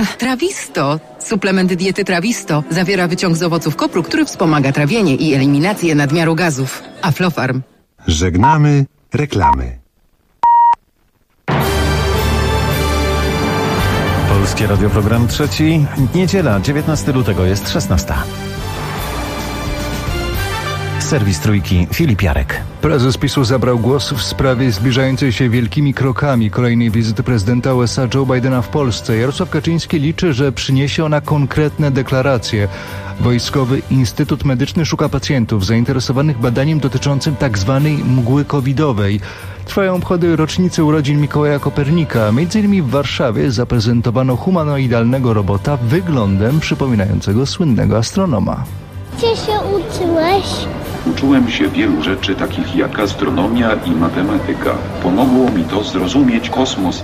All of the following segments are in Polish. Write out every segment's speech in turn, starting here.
Trawisto. Suplement diety Trawisto zawiera wyciąg z owoców kopru, który wspomaga trawienie i eliminację nadmiaru gazów. Aflofarm. Żegnamy reklamy. Polskie Radio, program trzeci. Niedziela, 19 lutego, jest 16. Serwis Trójki, Filip Jarek. Prezes PiS-u zabrał głos w sprawie zbliżającej się wielkimi krokami kolejnej wizyty prezydenta USA Joe Bidena w Polsce. Jarosław Kaczyński liczy, że przyniesie ona konkretne deklaracje. Wojskowy Instytut Medyczny szuka pacjentów zainteresowanych badaniem dotyczącym tzw. mgły covidowej. Trwają obchody rocznicy urodzin Mikołaja Kopernika. M.in. w Warszawie zaprezentowano humanoidalnego robota wyglądem przypominającego słynnego astronoma. Gdzie się uczyłeś? Uczyłem się wielu rzeczy takich jak astronomia i matematyka. Pomogło mi to zrozumieć kosmos.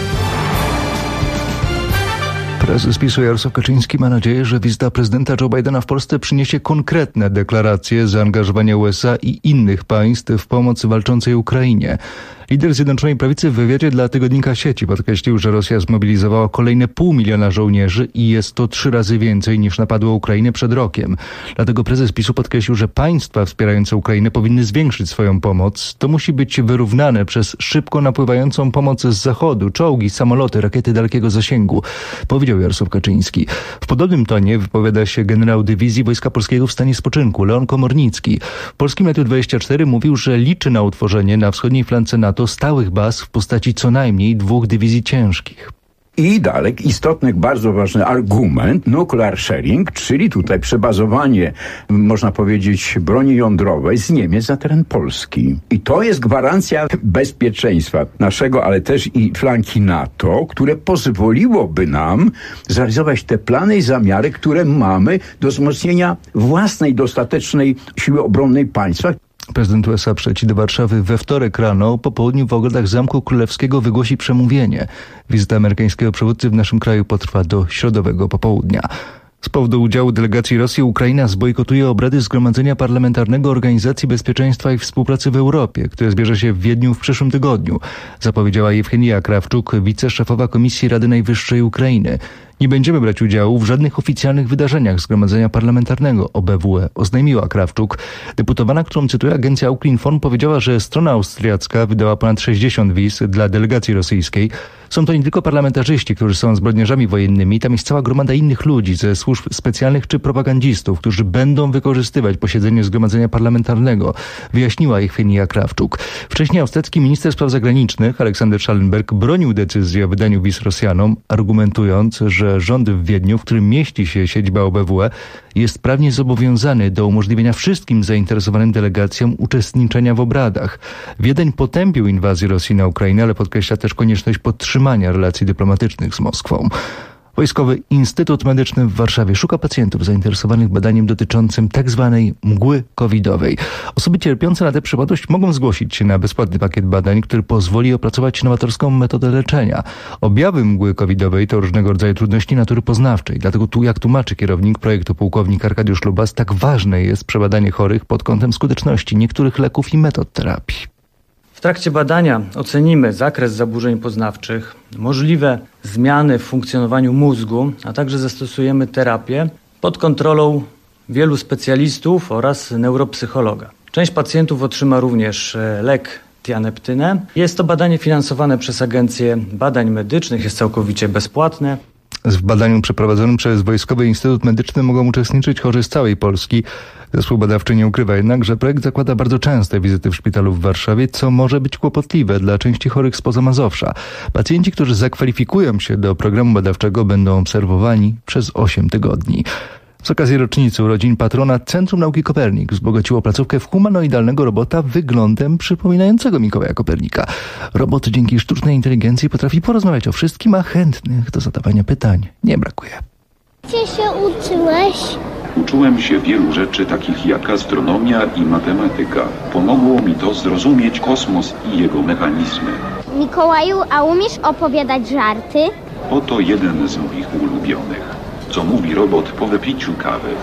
Prezes PiS-u Jarosław Kaczyński ma nadzieję, że wizyta prezydenta Joe Bidena w Polsce przyniesie konkretne deklaracje zaangażowania USA i innych państw w pomoc walczącej Ukrainie. Lider Zjednoczonej Prawicy w wywiadzie dla tygodnika Sieci podkreślił, że Rosja zmobilizowała kolejne 500 000 żołnierzy i jest to 3 razy więcej niż napadło Ukrainę przed rokiem. Dlatego prezes PiS-u podkreślił, że państwa wspierające Ukrainę powinny zwiększyć swoją pomoc. To musi być wyrównane przez szybko napływającą pomoc z zachodu, czołgi, samoloty, rakiety dalekiego zasięgu, powiedział Jarosław Kaczyński. W podobnym tonie wypowiada się generał dywizji Wojska Polskiego w stanie spoczynku Leon Komornicki. W Polskim Radiu 24 mówił, że liczy na utworzenie na wschodniej flance NATO stałych baz w postaci co najmniej 2 dywizji ciężkich. I dalej istotny, bardzo ważny argument, nuclear sharing, czyli tutaj przebazowanie, można powiedzieć, broni jądrowej z Niemiec na teren Polski. I to jest gwarancja bezpieczeństwa naszego, ale też i flanki NATO, które pozwoliłoby nam zrealizować te plany i zamiary, które mamy do wzmocnienia własnej dostatecznej siły obronnej państwa. Prezydent USA przyleci do Warszawy we wtorek rano. Po południu w ogrodach Zamku Królewskiego wygłosi przemówienie. Wizyta amerykańskiego przywódcy w naszym kraju potrwa do środowego popołudnia. Z powodu udziału delegacji Rosji Ukraina zbojkotuje obrady Zgromadzenia Parlamentarnego Organizacji Bezpieczeństwa i Współpracy w Europie, które zbierze się w Wiedniu w przyszłym tygodniu, zapowiedziała Jewgenija Krawczuk, wiceszefowa Komisji Rady Najwyższej Ukrainy. Nie będziemy brać udziału w żadnych oficjalnych wydarzeniach Zgromadzenia Parlamentarnego OBWE, oznajmiła Krawczuk. Deputowana, którą cytuje agencja Ukrinform, powiedziała, że strona austriacka wydała ponad 60 wiz dla delegacji rosyjskiej. Są to nie tylko parlamentarzyści, którzy są zbrodniarzami wojennymi, tam jest cała gromada innych ludzi ze służb specjalnych czy propagandistów, którzy będą wykorzystywać posiedzenie Zgromadzenia Parlamentarnego, wyjaśniła Jewgenija Krawczuk. Wcześniej austriacki minister spraw zagranicznych Aleksander Schallenberg bronił decyzji o wydaniu wiz Rosjanom, argumentując, że rząd w Wiedniu, w którym mieści się siedziba OBWE, jest prawnie zobowiązany do umożliwienia wszystkim zainteresowanym delegacjom uczestniczenia w obradach. Wiedeń potępił inwazję Rosji na Ukrainę, ale podkreśla też konieczność podtrzymania relacji dyplomatycznych z Moskwą. Wojskowy Instytut Medyczny w Warszawie szuka pacjentów zainteresowanych badaniem dotyczącym tzw. mgły covidowej. Osoby cierpiące na tę przypadłość mogą zgłosić się na bezpłatny pakiet badań, który pozwoli opracować nowatorską metodę leczenia. Objawy mgły covidowej to różnego rodzaju trudności natury poznawczej. Dlatego jak tłumaczy kierownik projektu pułkownik Arkadiusz Lubas, tak ważne jest przebadanie chorych pod kątem skuteczności niektórych leków i metod terapii. W trakcie badania ocenimy zakres zaburzeń poznawczych, możliwe zmiany w funkcjonowaniu mózgu, a także zastosujemy terapię pod kontrolą wielu specjalistów oraz neuropsychologa. Część pacjentów otrzyma również lek tianeptynę. Jest to badanie finansowane przez Agencję Badań Medycznych, jest całkowicie bezpłatne. W badaniu przeprowadzonym przez Wojskowy Instytut Medyczny mogą uczestniczyć chorzy z całej Polski. Zespół badawczy nie ukrywa jednak, że projekt zakłada bardzo częste wizyty w szpitalu w Warszawie, co może być kłopotliwe dla części chorych spoza Mazowsza. Pacjenci, którzy zakwalifikują się do programu badawczego, będą obserwowani przez 8 tygodni. Z okazji rocznicy urodzin patrona Centrum Nauki Kopernik wzbogaciło placówkę w humanoidalnego robota wyglądem przypominającego Mikołaja Kopernika. Robot dzięki sztucznej inteligencji potrafi porozmawiać o wszystkim, a chętnych do zadawania pytań nie brakuje. Gdzie się uczyłeś? Uczyłem się wielu rzeczy takich jak astronomia i matematyka. Pomogło mi to zrozumieć kosmos i jego mechanizmy. Mikołaju, a umiesz opowiadać żarty? Oto jeden z moich ulubionych. Co mówi robot po wypiciu kawy?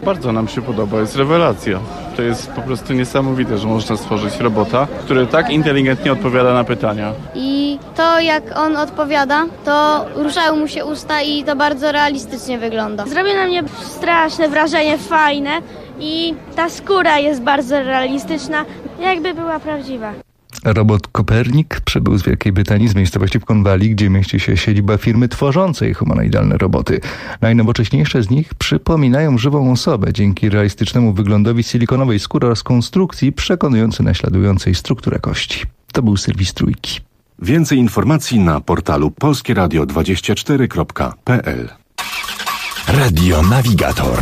Bardzo nam się podoba, jest rewelacja. To jest po prostu niesamowite, że można stworzyć robota, który tak inteligentnie odpowiada na pytania. I to, jak on odpowiada, to ruszają mu się usta i to bardzo realistycznie wygląda. Zrobił na mnie straszne wrażenie, fajne i ta skóra jest bardzo realistyczna, jakby była prawdziwa. Robot Kopernik przybył z Wielkiej Brytanii, z miejscowości w Cornwalli, gdzie mieści się siedziba firmy tworzącej humanoidalne roboty. Najnowocześniejsze z nich przypominają żywą osobę dzięki realistycznemu wyglądowi silikonowej skóry oraz konstrukcji przekonującej naśladującej strukturę kości. To był serwis Trójki. Więcej informacji na portalu polskieradio24.pl. Radio Navigator.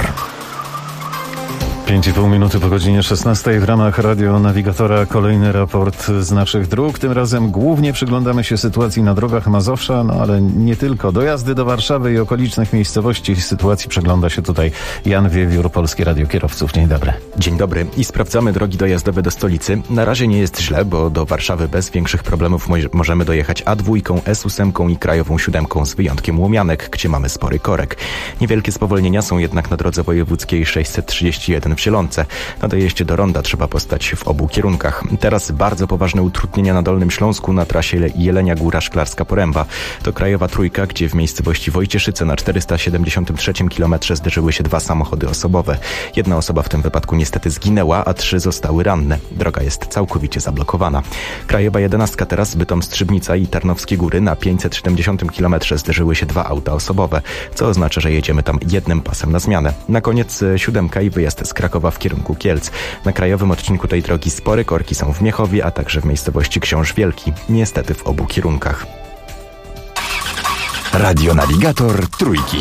5,5 minuty po godzinie 16 w ramach Radio Navigatora kolejny raport z naszych dróg. Tym razem głównie przyglądamy się sytuacji na drogach Mazowsza, ale nie tylko. Dojazdy do Warszawy i okolicznych miejscowości sytuacji przegląda się tutaj Jan Wiewiór, Polskie Radio Kierowców. Dzień dobry. Dzień dobry i sprawdzamy drogi dojazdowe do stolicy. Na razie nie jest źle, bo do Warszawy bez większych problemów możemy dojechać A2, S8 i Krajową 7 z wyjątkiem Łomianek, gdzie mamy spory korek. Niewielkie spowolnienia są jednak na drodze wojewódzkiej 631 w Zielonce. Na dojeździe do Ronda trzeba postać w obu kierunkach. Teraz bardzo poważne utrudnienia na Dolnym Śląsku na trasie Jelenia Góra Szklarska Poręba. To Krajowa Trójka, gdzie w miejscowości Wojcieszyce na 473 km zderzyły się 2 samochody osobowe. 1 osoba w tym wypadku niestety zginęła, a 3 zostały ranne. Droga jest całkowicie zablokowana. Krajowa 11 teraz Bytom-Strzybnica i Tarnowskie Góry na 570 km zderzyły się 2 auta osobowe, co oznacza, że jedziemy tam jednym pasem na zmianę. Na koniec 7 i wyjazd z Krakowa w kierunku Kielc. Na krajowym odcinku tej drogi spore korki są w Miechowie, a także w miejscowości Książ Wielki. Niestety w obu kierunkach. Radio Navigator Trójki.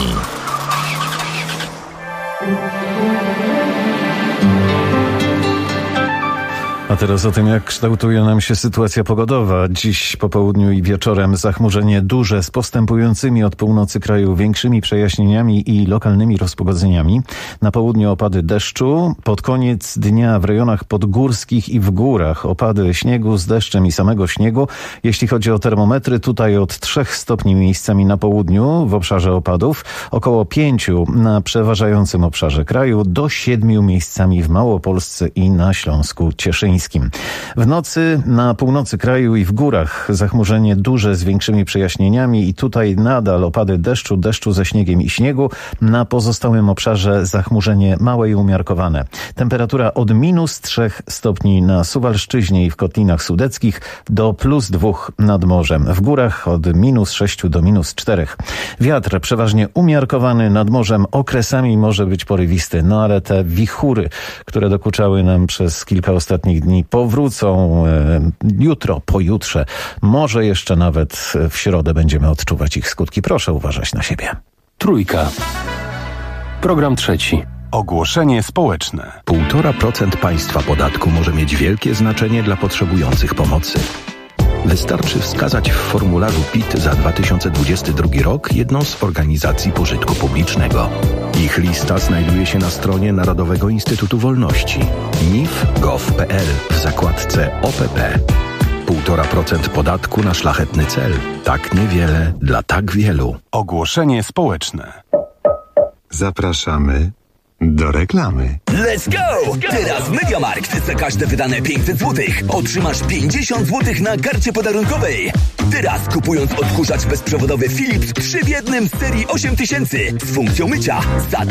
A teraz o tym, jak kształtuje nam się sytuacja pogodowa. Dziś po południu i wieczorem zachmurzenie duże z postępującymi od północy kraju większymi przejaśnieniami i lokalnymi rozpogodzeniami. Na południu opady deszczu. Pod koniec dnia w rejonach podgórskich i w górach opady śniegu z deszczem i samego śniegu. Jeśli chodzi o termometry, tutaj od 3 stopni miejscami na południu w obszarze opadów, około 5 na przeważającym obszarze kraju, do 7 miejscami w Małopolsce i na Śląsku Cieszyńskim. W nocy na północy kraju i w górach zachmurzenie duże z większymi przejaśnieniami i tutaj nadal opady deszczu ze śniegiem i śniegu. Na pozostałym obszarze zachmurzenie małe i umiarkowane. Temperatura od -3 stopni na Suwalszczyźnie i w Kotlinach Sudeckich do +2 nad morzem. W górach od -6 do -4. Wiatr przeważnie umiarkowany, nad morzem okresami może być porywisty, ale te wichury, które dokuczały nam przez kilka ostatnich dni, powrócą jutro, pojutrze. Może jeszcze nawet w środę będziemy odczuwać ich skutki. Proszę uważać na siebie. Trójka. Program trzeci. Ogłoszenie społeczne. 1,5% państwa podatku może mieć wielkie znaczenie dla potrzebujących pomocy. Wystarczy wskazać w formularzu PIT za 2022 rok jedną z organizacji pożytku publicznego. Ich lista znajduje się na stronie Narodowego Instytutu Wolności nif.gov.pl w zakładce OPP. 1,5% podatku na szlachetny cel. Tak niewiele dla tak wielu. Ogłoszenie społeczne. Zapraszamy do reklamy. Let's go! Teraz MediaMarkt. Za każde wydane 500 zł otrzymasz 50 zł na karcie podarunkowej. Teraz kupując odkurzacz bezprzewodowy Philips 3 w 1 z serii 8000 z funkcją mycia za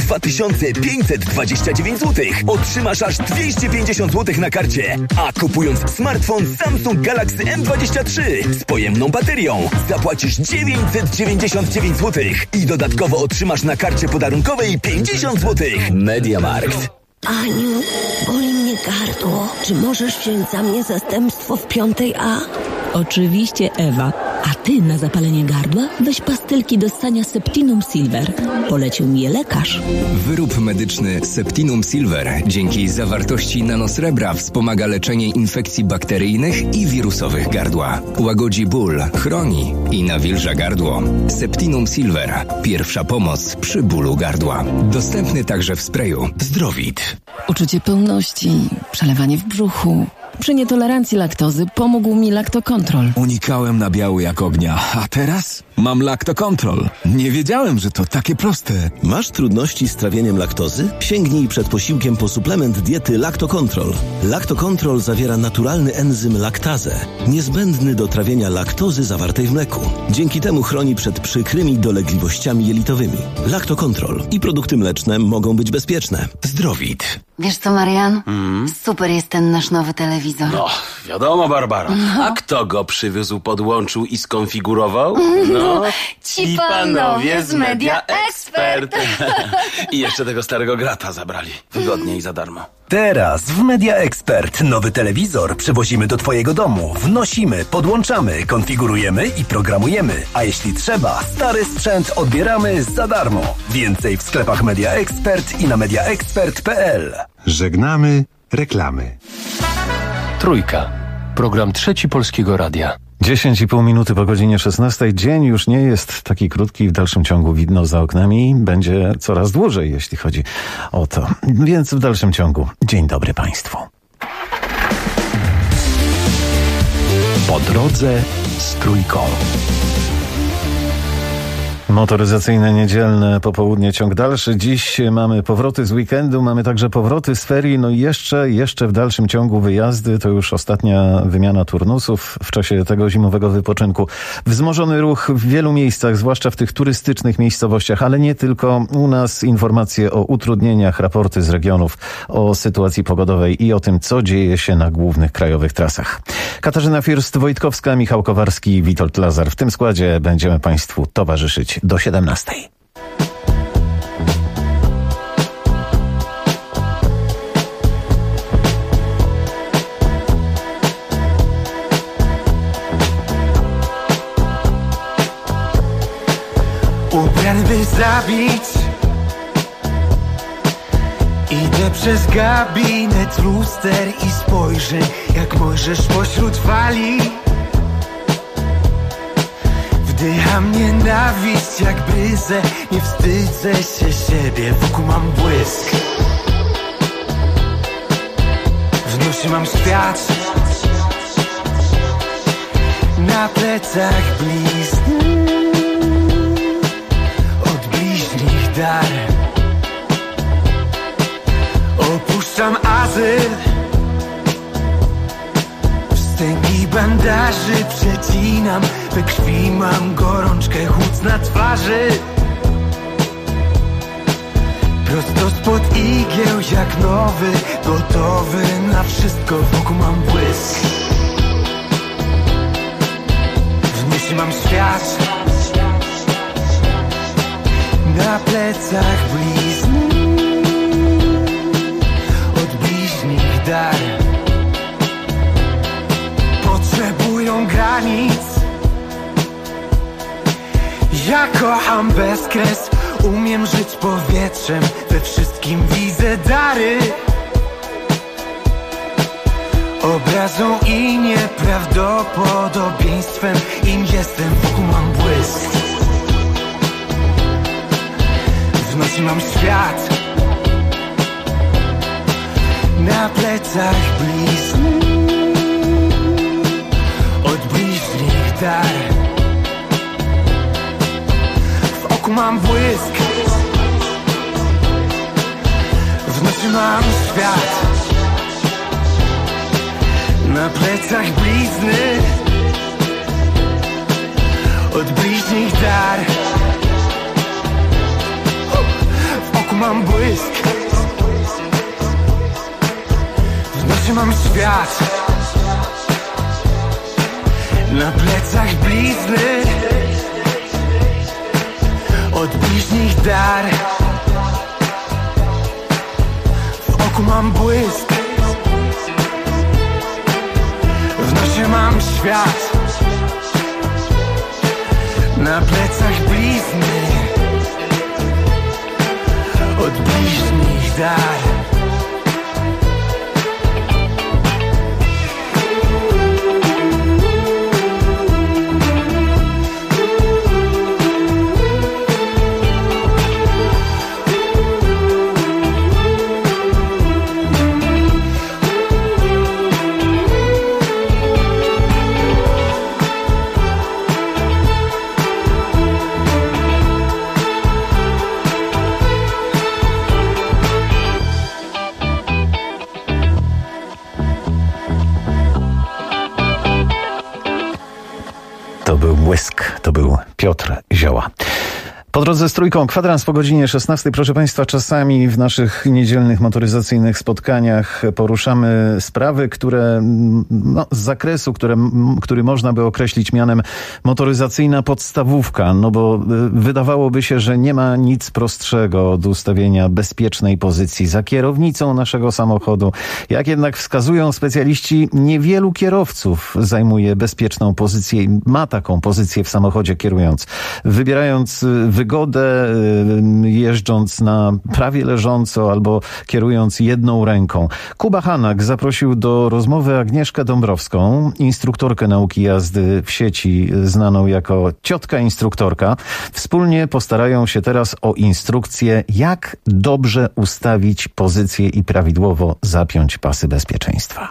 2529 zł otrzymasz aż 250 zł na karcie. A kupując smartfon Samsung Galaxy M23 z pojemną baterią zapłacisz 999 zł i dodatkowo otrzymasz na karcie podarunkowej 50 zł. MediaMarkt. Aniu, boli mnie gardło. Czy możesz wziąć za mnie zastępstwo w 5A? Oczywiście, Ewa. A ty na zapalenie gardła weź pastylki do ssania Septinum Silver. Polecił mi je lekarz. Wyrób medyczny Septinum Silver dzięki zawartości nanosrebra wspomaga leczenie infekcji bakteryjnych i wirusowych gardła. Łagodzi ból, chroni i nawilża gardło. Septinum Silver. Pierwsza pomoc przy bólu gardła. Dostępny także w sprayu. Zdrowit. Uczucie pełności, przelewanie w brzuchu. Przy nietolerancji laktozy pomógł mi Lactocontrol. Unikałem nabiału jak ognia, a teraz Mam Lactocontrol. Nie wiedziałem, że to takie proste. Masz trudności z trawieniem laktozy? Sięgnij przed posiłkiem po suplement diety Lactocontrol. Lactocontrol zawiera naturalny enzym laktazę, niezbędny do trawienia laktozy zawartej w mleku. Dzięki temu chroni przed przykrymi dolegliwościami jelitowymi. Lactocontrol i produkty mleczne mogą być bezpieczne. Zdrowit. Wiesz co, Marian? Super jest ten nasz nowy telewizor. No, wiadomo, Barbara. A kto go przywiózł, podłączył i skonfigurował? No, ci panowie z Media Expert. I jeszcze tego starego grata zabrali. Wygodnie i za darmo. Teraz w Media Expert nowy telewizor przywozimy do Twojego domu. Wnosimy, podłączamy, konfigurujemy i programujemy. A jeśli trzeba, stary sprzęt odbieramy za darmo. Więcej w sklepach Media Expert i na mediaexpert.pl. Żegnamy reklamy. Trójka. Program Trzeci Polskiego Radia. 10,5 minuty po godzinie 16. Dzień już nie jest taki krótki, w dalszym ciągu widno za oknami. Będzie coraz dłużej, jeśli chodzi o to. Więc w dalszym ciągu dzień dobry Państwu. Po drodze z Trójką. Motoryzacyjne niedzielne popołudnie, ciąg dalszy. Dziś mamy powroty z weekendu, mamy także powroty z ferii, no i jeszcze w dalszym ciągu wyjazdy. To już ostatnia wymiana turnusów w czasie tego zimowego wypoczynku. Wzmożony ruch w wielu miejscach, zwłaszcza w tych turystycznych miejscowościach, ale nie tylko. U nas informacje o utrudnieniach, raporty z regionów, o sytuacji pogodowej i o tym, co dzieje się na głównych krajowych trasach. Katarzyna First-Wojtkowska, Michał Kowarski, Witold Lazar. W tym składzie będziemy Państwu towarzyszyć do 17. Ubrany by zabić, idę przez gabinet luster i spojrzę, jak Mojżesz pośród fali. Wdycham nienawiść jak bryzę, nie wstydzę się siebie, wokół mam błysk. W nosie mam świat, na plecach blizny, od bliźnich dar. Opuszczam azyl, wstęgi bandaży przecinam, we krwi mam gorączkę, chłód na twarzy. Prosto spod igieł jak nowy, gotowy na wszystko, wokół mam błysk. W nosie mam świat, na plecach blizny, od bliźnich dar. Potrzebują granic, ja kocham bezkres, umiem żyć powietrzem, we wszystkim widzę dary. Obrazą i nieprawdopodobieństwem, im jestem, wokół mam błysk. W nosie mam świat, na plecach blizny, od bliźnich dar. W oku mam błysk, w nosie mam świat, na plecach blizny, od bliźnich dar. W oku mam błysk, w nosie mam świat, na plecach blizny, od bliźnich dar. W oku mam błysk, w nosie mam świat, na plecach blizny, od bliźnich dar. Tak, to był Piotr Zioła. Po drodze z Trójką, kwadrans po godzinie 16. Proszę Państwa, czasami w naszych niedzielnych motoryzacyjnych spotkaniach poruszamy sprawy, które z zakresu, który można by określić mianem motoryzacyjna podstawówka, no bo wydawałoby się, że nie ma nic prostszego od ustawienia bezpiecznej pozycji za kierownicą naszego samochodu. Jak jednak wskazują specjaliści, niewielu kierowców zajmuje bezpieczną pozycję i ma taką pozycję w samochodzie kierując. Wybierając wygodę, jeżdżąc na prawie leżąco albo kierując jedną ręką. Kuba Hanak zaprosił do rozmowy Agnieszkę Dąbrowską, instruktorkę nauki jazdy w sieci, znaną jako ciotka instruktorka. Wspólnie postarają się teraz o instrukcję, jak dobrze ustawić pozycję i prawidłowo zapiąć pasy bezpieczeństwa.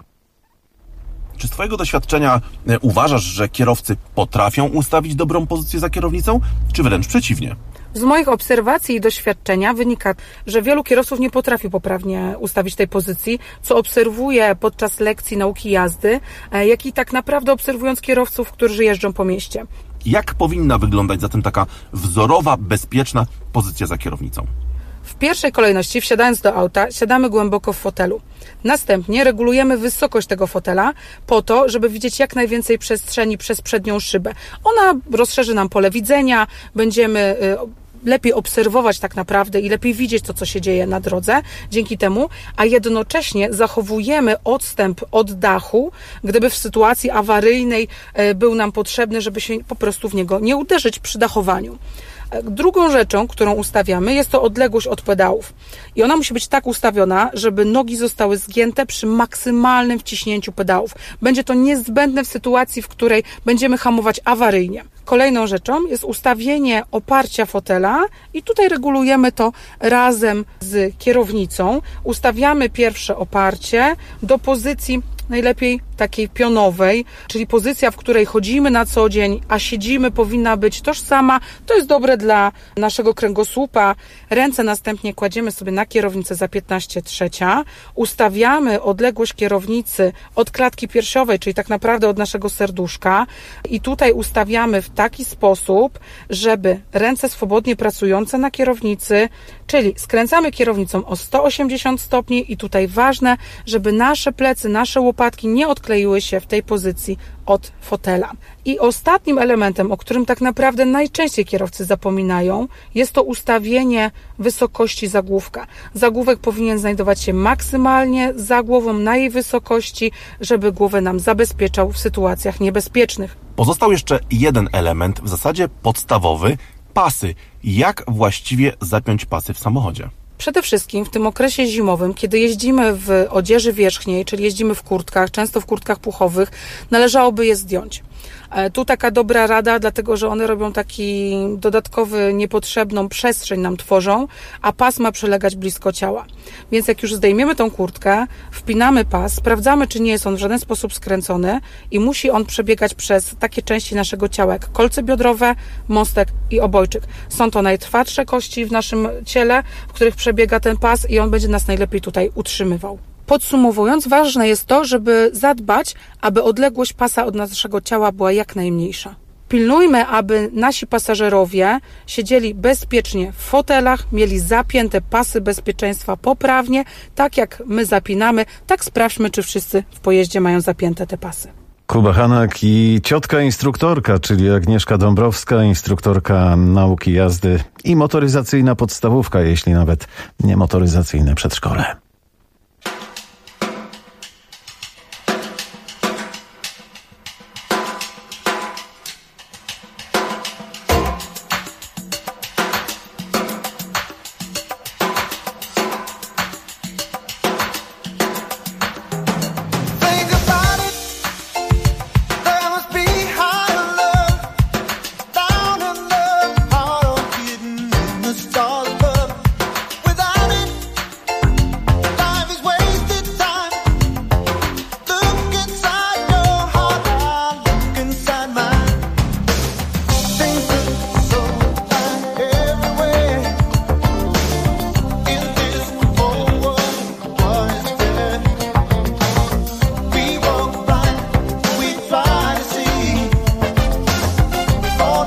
Czy z twojego doświadczenia uważasz, że kierowcy potrafią ustawić dobrą pozycję za kierownicą, czy wręcz przeciwnie? Z moich obserwacji i doświadczenia wynika, że wielu kierowców nie potrafi poprawnie ustawić tej pozycji, co obserwuję podczas lekcji nauki jazdy, jak i tak naprawdę obserwując kierowców, którzy jeżdżą po mieście. Jak powinna wyglądać zatem taka wzorowa, bezpieczna pozycja za kierownicą? W pierwszej kolejności, wsiadając do auta, siadamy głęboko w fotelu. Następnie regulujemy wysokość tego fotela po to, żeby widzieć jak najwięcej przestrzeni przez przednią szybę. Ona rozszerzy nam pole widzenia, będziemy lepiej obserwować tak naprawdę i lepiej widzieć to, co się dzieje na drodze dzięki temu, a jednocześnie zachowujemy odstęp od dachu, gdyby w sytuacji awaryjnej był nam potrzebny, żeby się po prostu w niego nie uderzyć przy dachowaniu. Drugą rzeczą, którą ustawiamy, jest to odległość od pedałów. I ona musi być tak ustawiona, żeby nogi zostały zgięte przy maksymalnym wciśnięciu pedałów. Będzie to niezbędne w sytuacji, w której będziemy hamować awaryjnie. Kolejną rzeczą jest ustawienie oparcia fotela i tutaj regulujemy to razem z kierownicą. Ustawiamy pierwsze oparcie do pozycji najlepiej takiej pionowej, czyli pozycja, w której chodzimy na co dzień, a siedzimy, powinna być tożsama. To jest dobre dla naszego kręgosłupa. Ręce następnie kładziemy sobie na kierownicę za 15/3. Ustawiamy odległość kierownicy od klatki piersiowej, czyli tak naprawdę od naszego serduszka i tutaj ustawiamy w taki sposób, żeby ręce swobodnie pracujące na kierownicy, czyli skręcamy kierownicą o 180 stopni i tutaj ważne, żeby nasze plecy, nasze łopatki nie odkleiły się w tej pozycji od fotela. I ostatnim elementem, o którym tak naprawdę najczęściej kierowcy zapominają, jest to ustawienie wysokości zagłówka. Zagłówek powinien znajdować się maksymalnie za głową na jej wysokości, żeby głowę nam zabezpieczał w sytuacjach niebezpiecznych. Pozostał jeszcze jeden element, w zasadzie podstawowy, pasy. Jak właściwie zapiąć pasy w samochodzie? Przede wszystkim w tym okresie zimowym, kiedy jeździmy w odzieży wierzchniej, czyli jeździmy w kurtkach, często w kurtkach puchowych, należałoby je zdjąć. Tu taka dobra rada, dlatego że one robią taki dodatkowy, niepotrzebną przestrzeń nam tworzą, a pas ma przylegać blisko ciała. Więc jak już zdejmiemy tą kurtkę, wpinamy pas, sprawdzamy, czy nie jest on w żaden sposób skręcony i musi on przebiegać przez takie części naszego ciała, jak kolce biodrowe, mostek i obojczyk. Są to najtrwalsze kości w naszym ciele, w których przebiega ten pas i on będzie nas najlepiej tutaj utrzymywał. Podsumowując, ważne jest to, żeby zadbać, aby odległość pasa od naszego ciała była jak najmniejsza. Pilnujmy, aby nasi pasażerowie siedzieli bezpiecznie w fotelach, mieli zapięte pasy bezpieczeństwa poprawnie, tak jak my zapinamy, tak sprawdźmy, czy wszyscy w pojeździe mają zapięte te pasy. Kuba Hanak i ciotka instruktorka, czyli Agnieszka Dąbrowska, instruktorka nauki jazdy i motoryzacyjna podstawówka, jeśli nawet nie motoryzacyjne przedszkole. For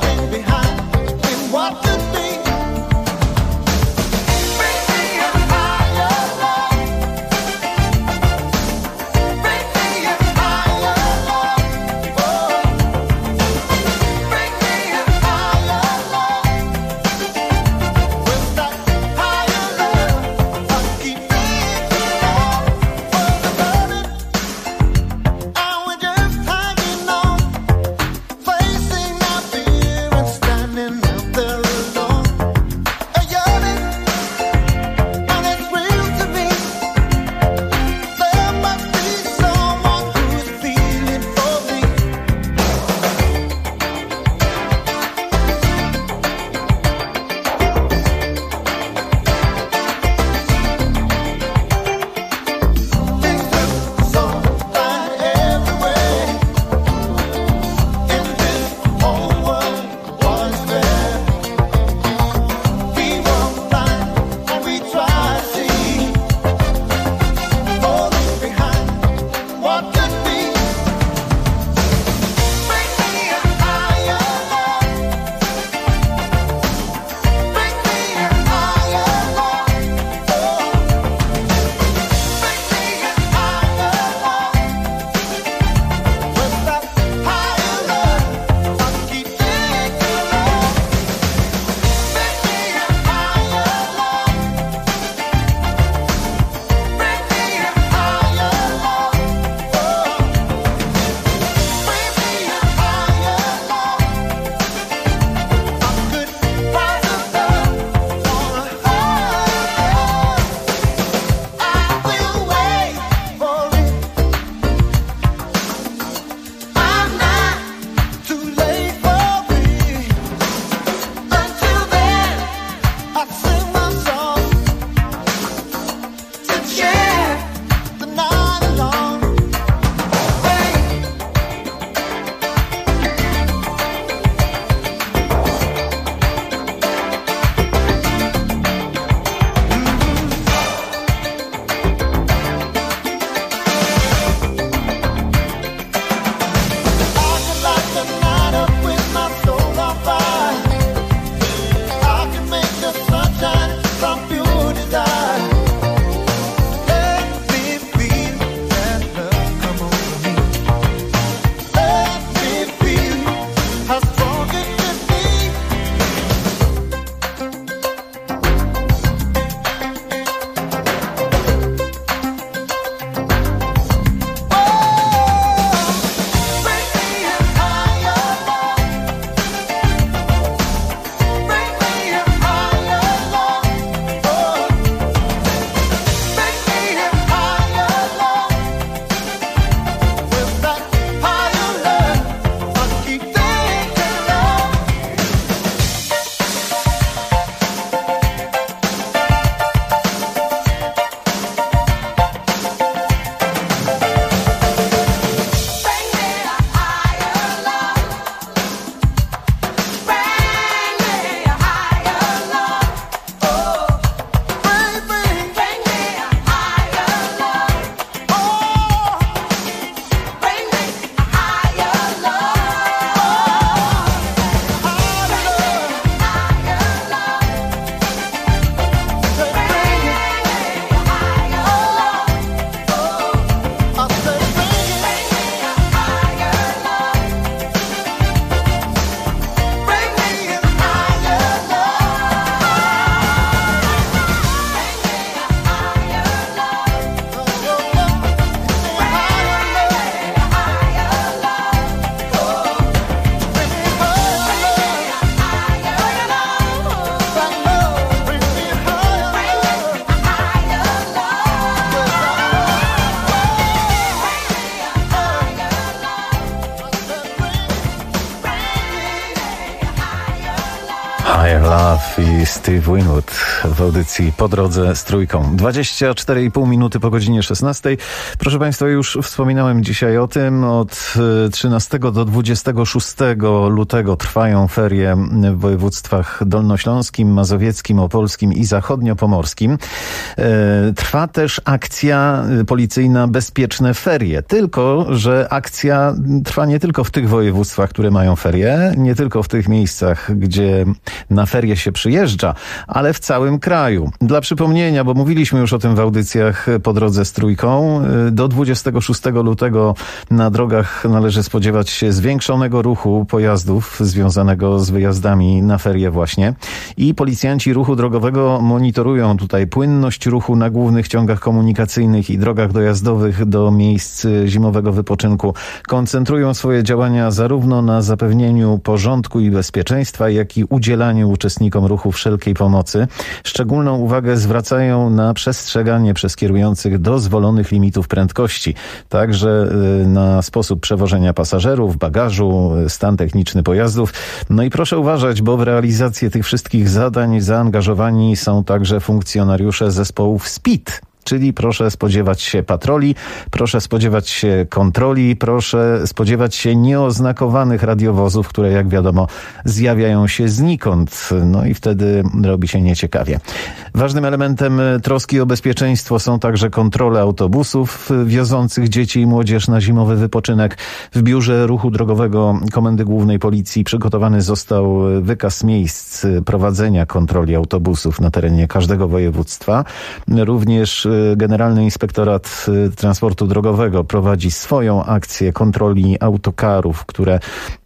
Steve Winwood w audycji Po drodze z Trójką. 24,5 minuty po godzinie 16. Proszę Państwa, już wspominałem dzisiaj o tym. Od 13 do 26 lutego trwają ferie w województwach dolnośląskim, mazowieckim, opolskim i zachodniopomorskim. Trwa też akcja policyjna Bezpieczne Ferie. Tylko że akcja trwa nie tylko w tych województwach, które mają ferie, nie tylko w tych miejscach, gdzie na ferie się przyjeżdża, ale w całym kraju. Dla przypomnienia, bo mówiliśmy już o tym w audycjach Po drodze z Trójką, do 26 lutego na drogach należy spodziewać się zwiększonego ruchu pojazdów związanego z wyjazdami na ferie właśnie. I policjanci ruchu drogowego monitorują tutaj płynność ruchu na głównych ciągach komunikacyjnych i drogach dojazdowych do miejsc zimowego wypoczynku. Koncentrują swoje działania zarówno na zapewnieniu porządku i bezpieczeństwa, jak i udzielaniu uczestnikom ruchu wszelkiej pomocy. Szczególną uwagę zwracają na przestrzeganie przez kierujących dozwolonych limitów prędkości, także na sposób przewożenia pasażerów, bagażu, stan techniczny pojazdów. No i proszę uważać, bo w realizację tych wszystkich zadań zaangażowani są także funkcjonariusze zespołów SPID. Czyli proszę spodziewać się patroli, proszę spodziewać się kontroli, proszę spodziewać się nieoznakowanych radiowozów, które jak wiadomo zjawiają się znikąd. No i wtedy robi się nieciekawie. Ważnym elementem troski o bezpieczeństwo są także kontrole autobusów wiozących dzieci i młodzież na zimowy wypoczynek. W Biurze Ruchu Drogowego Komendy Głównej Policji przygotowany został wykaz miejsc prowadzenia kontroli autobusów na terenie każdego województwa. Również Generalny Inspektorat Transportu Drogowego prowadzi swoją akcję kontroli autokarów, które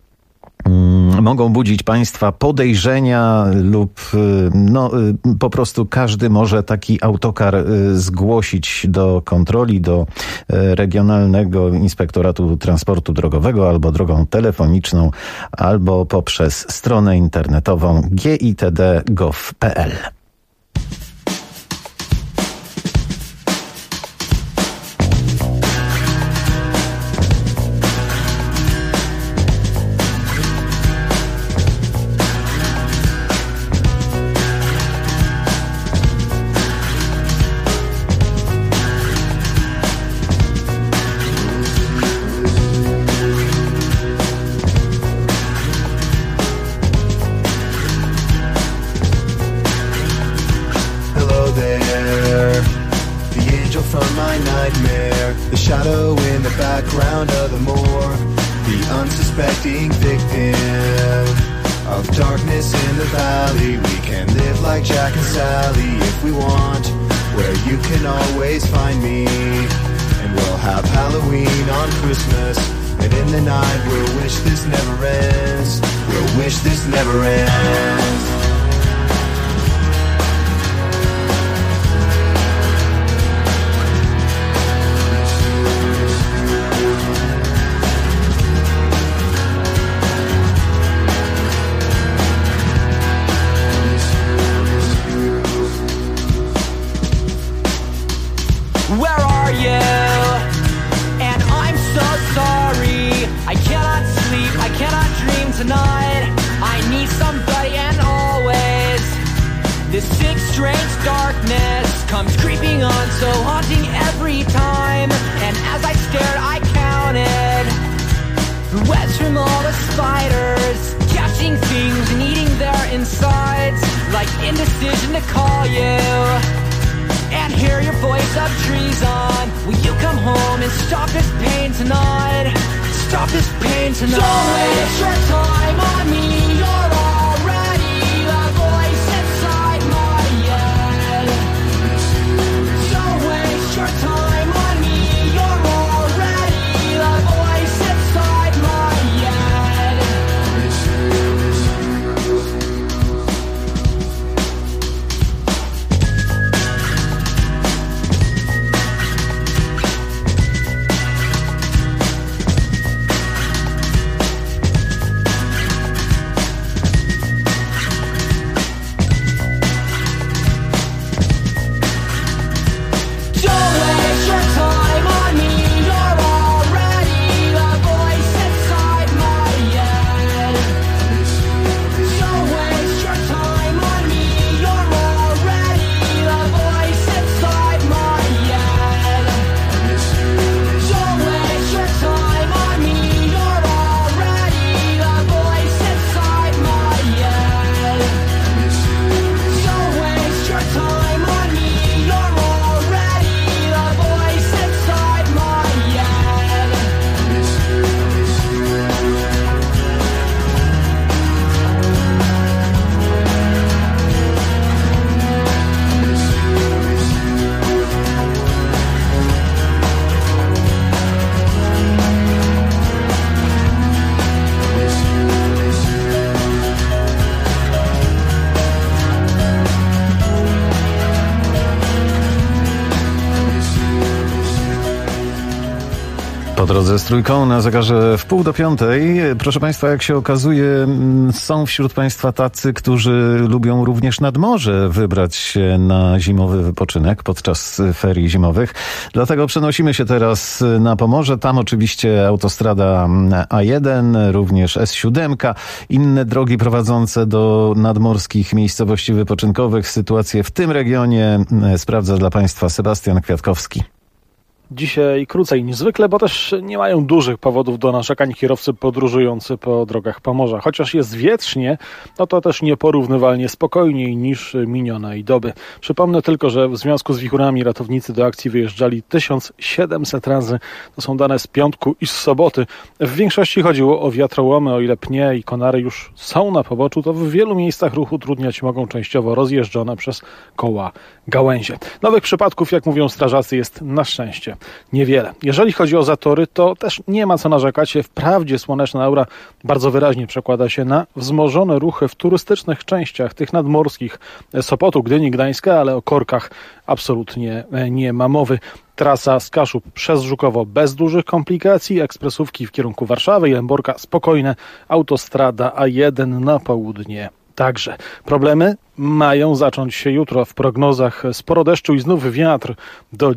mogą budzić Państwa podejrzenia lub po prostu każdy może taki autokar zgłosić do kontroli, do Regionalnego Inspektoratu Transportu Drogowego albo drogą telefoniczną, albo poprzez stronę internetową gitd.gov.pl. Po drodze z Trójką na zegarze w 4:30. Proszę Państwa, jak się okazuje, są wśród Państwa tacy, którzy lubią również nad morze wybrać się na zimowy wypoczynek podczas ferii zimowych. Dlatego przenosimy się teraz na Pomorze. Tam oczywiście autostrada A1, również S7, inne drogi prowadzące do nadmorskich miejscowości wypoczynkowych. Sytuację w tym regionie sprawdza dla Państwa Sebastian Kwiatkowski. Dzisiaj krócej niż zwykle, bo też nie mają dużych powodów do narzekań kierowcy podróżujący po drogach Pomorza. Chociaż jest wietrznie, no to też nieporównywalnie spokojniej niż minionej doby. Przypomnę tylko, że w związku z wichurami ratownicy do akcji wyjeżdżali 1700 razy. To są dane z piątku i z soboty. W większości chodziło o wiatrołomy, o ile pnie i konary już są na poboczu, to w wielu miejscach ruch utrudniać mogą częściowo rozjeżdżone przez koła gałęzie. Nowych przypadków, jak mówią strażacy, jest na szczęście niewiele. Jeżeli chodzi o zatory, to też nie ma co narzekać. Wprawdzie słoneczna aura bardzo wyraźnie przekłada się na wzmożone ruchy w turystycznych częściach, tych nadmorskich Sopotu, Gdyni, Gdańska, ale o korkach absolutnie nie ma mowy. Trasa z Kaszub przez Żukowo bez dużych komplikacji, ekspresówki w kierunku Warszawy i Lęborka spokojne, autostrada A1 na południe także. Problemy mają zacząć się jutro. W prognozach sporo deszczu i znów wiatr do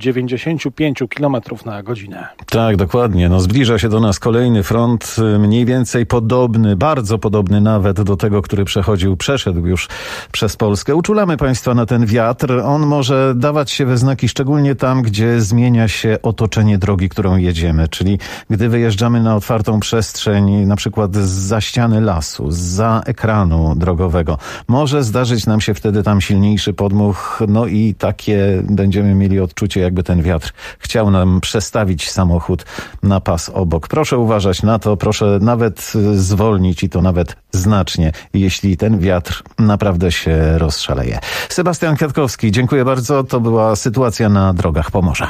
95 km na godzinę. Tak, dokładnie. No, zbliża się do nas kolejny front, mniej więcej podobny, bardzo podobny nawet do tego, który przeszedł już przez Polskę. Uczulamy Państwa na ten wiatr. On może dawać się we znaki szczególnie tam, gdzie zmienia się otoczenie drogi, którą jedziemy. Czyli gdy wyjeżdżamy na otwartą przestrzeń, na przykład zza ściany lasu, zza ekranu drogowego. Może zdarzyć nam się wtedy tam silniejszy podmuch, no i takie będziemy mieli odczucie, jakby ten wiatr chciał nam przestawić samochód na pas obok. Proszę uważać na to, proszę nawet zwolnić i to nawet znacznie, jeśli ten wiatr naprawdę się rozszaleje. Sebastian Kwiatkowski, dziękuję bardzo. To była sytuacja na drogach Pomorza.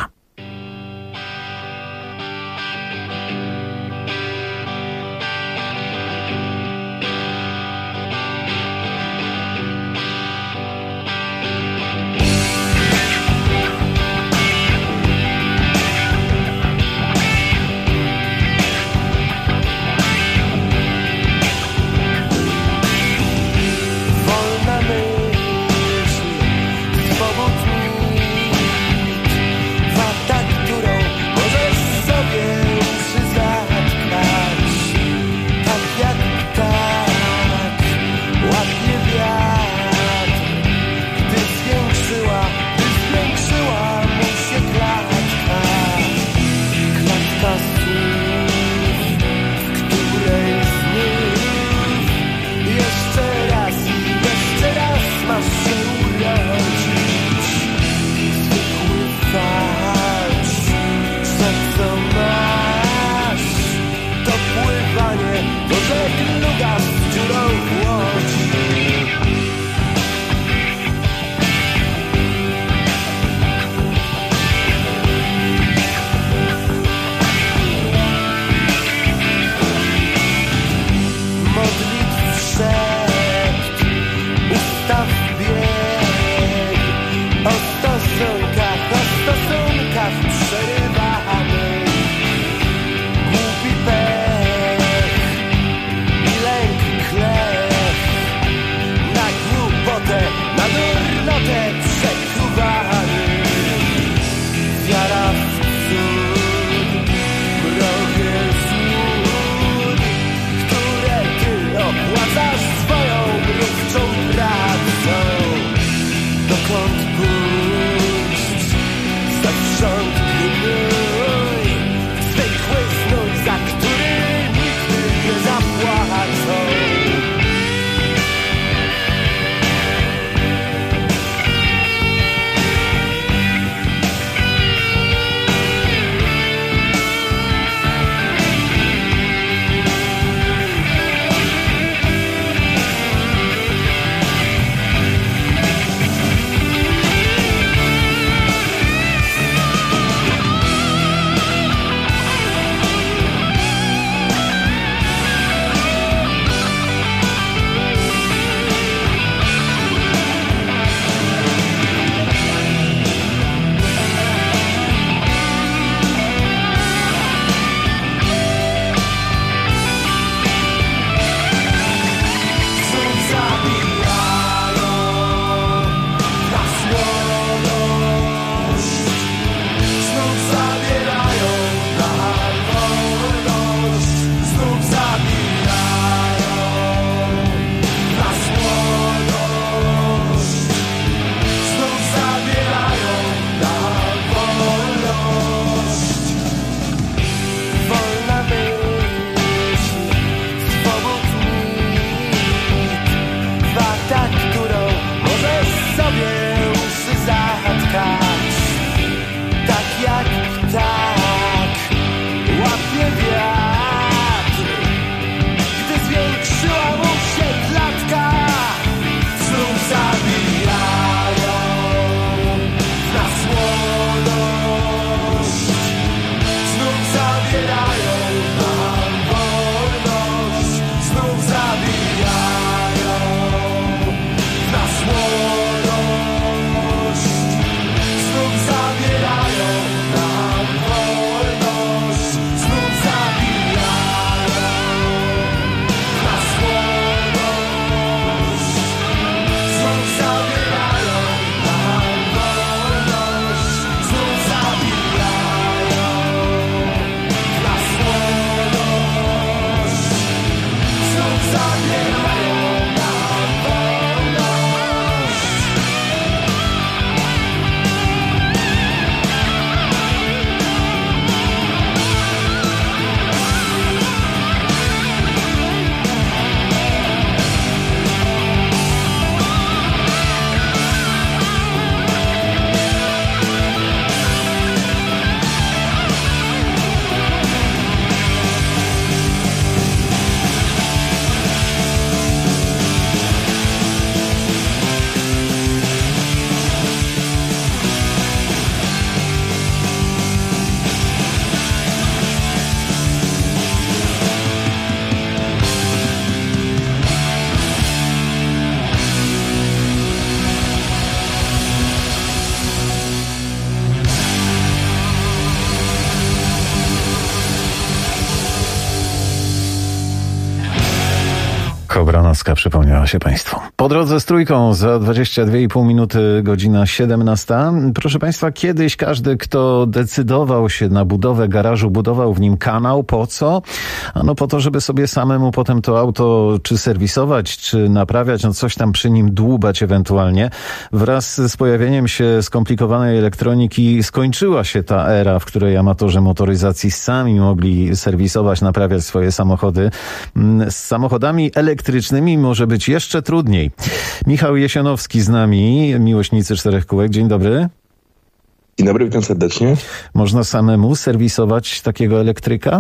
Michał Branowska przypomniała się Państwu. Po drodze z Trójką za 22,5 minuty, godzina 17. Proszę Państwa, kiedyś każdy, kto decydował się na budowę garażu, budował w nim kanał. Po co? Ano po to, żeby sobie samemu potem to auto czy serwisować, czy naprawiać, no coś tam przy nim dłubać ewentualnie. Wraz z pojawieniem się skomplikowanej elektroniki skończyła się ta era, w której amatorzy motoryzacji sami mogli serwisować, naprawiać swoje samochody. Z samochodami elektrycznymi może być jeszcze trudniej. Michał Jesionowski z nami, miłośnicy czterech kółek. Dzień dobry. Dzień dobry, witam serdecznie. Można samemu serwisować takiego elektryka?